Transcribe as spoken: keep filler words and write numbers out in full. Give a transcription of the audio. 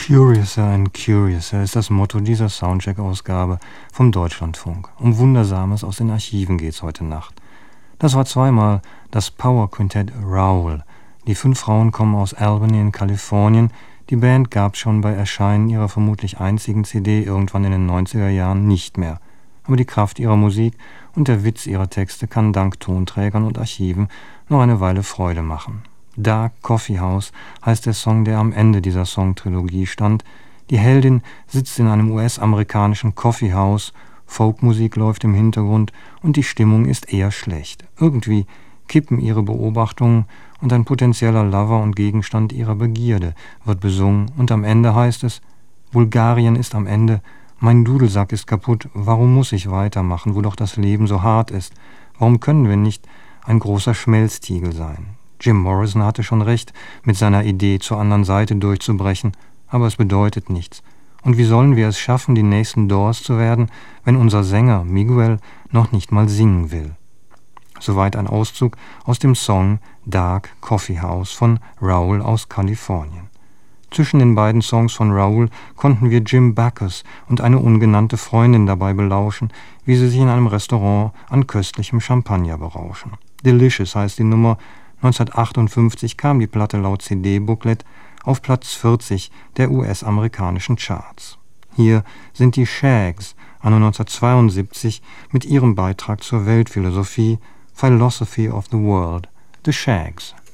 Curiouser and Curiouser ist das Motto dieser Soundcheck-Ausgabe vom Deutschlandfunk. Um Wundersames aus den Archiven geht's heute Nacht. Das war zweimal das Power-Quintett Raoul. Die fünf Frauen kommen aus Albany in Kalifornien. Die Band gab's schon bei Erscheinen ihrer vermutlich einzigen C D irgendwann in den neunziger Jahren nicht mehr. Aber die Kraft ihrer Musik und der Witz ihrer Texte kann dank Tonträgern und Archiven noch eine Weile Freude machen. Dark Coffee House heißt der Song, der am Ende dieser Songtrilogie stand. Die Heldin sitzt in einem U S-amerikanischen Coffeehouse, Folkmusik läuft im Hintergrund und die Stimmung ist eher schlecht. Irgendwie kippen ihre Beobachtungen und ein potenzieller Lover und Gegenstand ihrer Begierde wird besungen und am Ende heißt es: Bulgarien ist am Ende, mein Dudelsack ist kaputt, warum muss ich weitermachen, wo doch das Leben so hart ist? Warum können wir nicht ein großer Schmelztiegel sein? Jim Morrison hatte schon recht mit seiner Idee, zur anderen Seite durchzubrechen, aber es bedeutet nichts. Und wie sollen wir es schaffen, die nächsten Doors zu werden, wenn unser Sänger Miguel noch nicht mal singen will? Soweit ein Auszug aus dem Song Dark Coffee House von Raoul aus Kalifornien. Zwischen den beiden Songs von Raoul konnten wir Jim Backus und eine ungenannte Freundin dabei belauschen, wie sie sich in einem Restaurant an köstlichem Champagner berauschen. Delicious heißt die Nummer. neunzehnhundertachtundfünfzig kam die Platte laut C D-Booklet auf Platz vierzig der U S-amerikanischen Charts. Hier sind die Shags anno neunzehnhundertzweiundsiebzig mit ihrem Beitrag zur Weltphilosophie Philosophy of the World, The Shags.